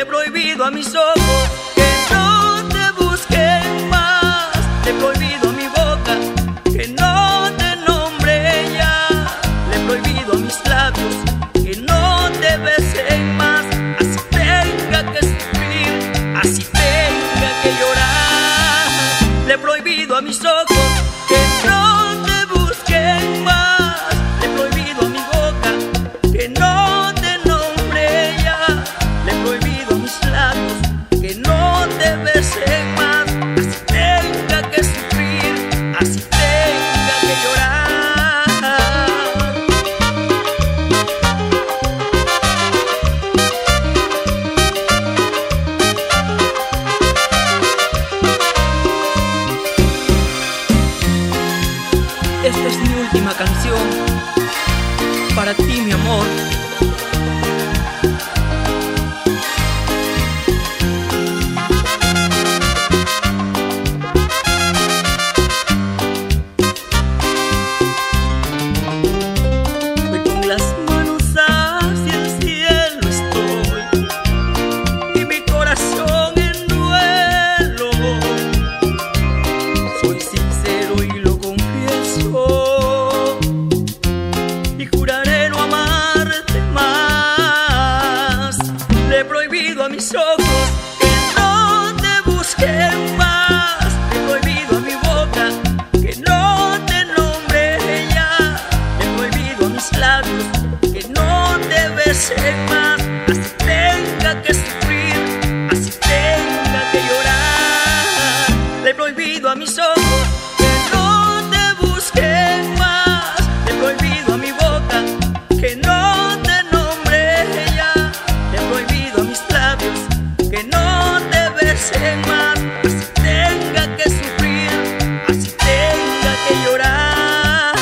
prohibido a mis ojos que no te busquen más. Le he prohibido a mi boca que no te nombre ya. Le he prohibido a mis labios que no te besen más. Así tenga que sufrir, así tenga que llorar. Le he prohibido a mis ojos que no te busquen más. Le he prohibido a mi boca que no te nombre ya. Le he prohibido a mis labios que no te besen más. Así tenga que sufrir, así tenga que llorar. Esta es mi última canción para ti, mi amor. Voy con las manos hacia el cielo estoy y mi corazón en duelo. Soy sincero y lo confieso y juraré no amarte más. Le he prohibido a mis ojos que no te busquen más. Le he prohibido a mi boca que no te nombre ya. Le he prohibido a mis labios que no te besen más. Así tenga que sufrir, así tenga que llorar. Le he prohibido a mis ojos que no te busquen más. Le he prohibido a mi boca que no te nombre ya. Le he prohibido a mis labios que no te besen más. Así tenga que sufrir, así tenga que llorar.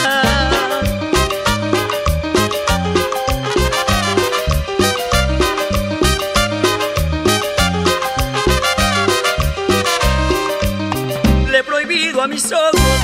Le he prohibido a mis ojos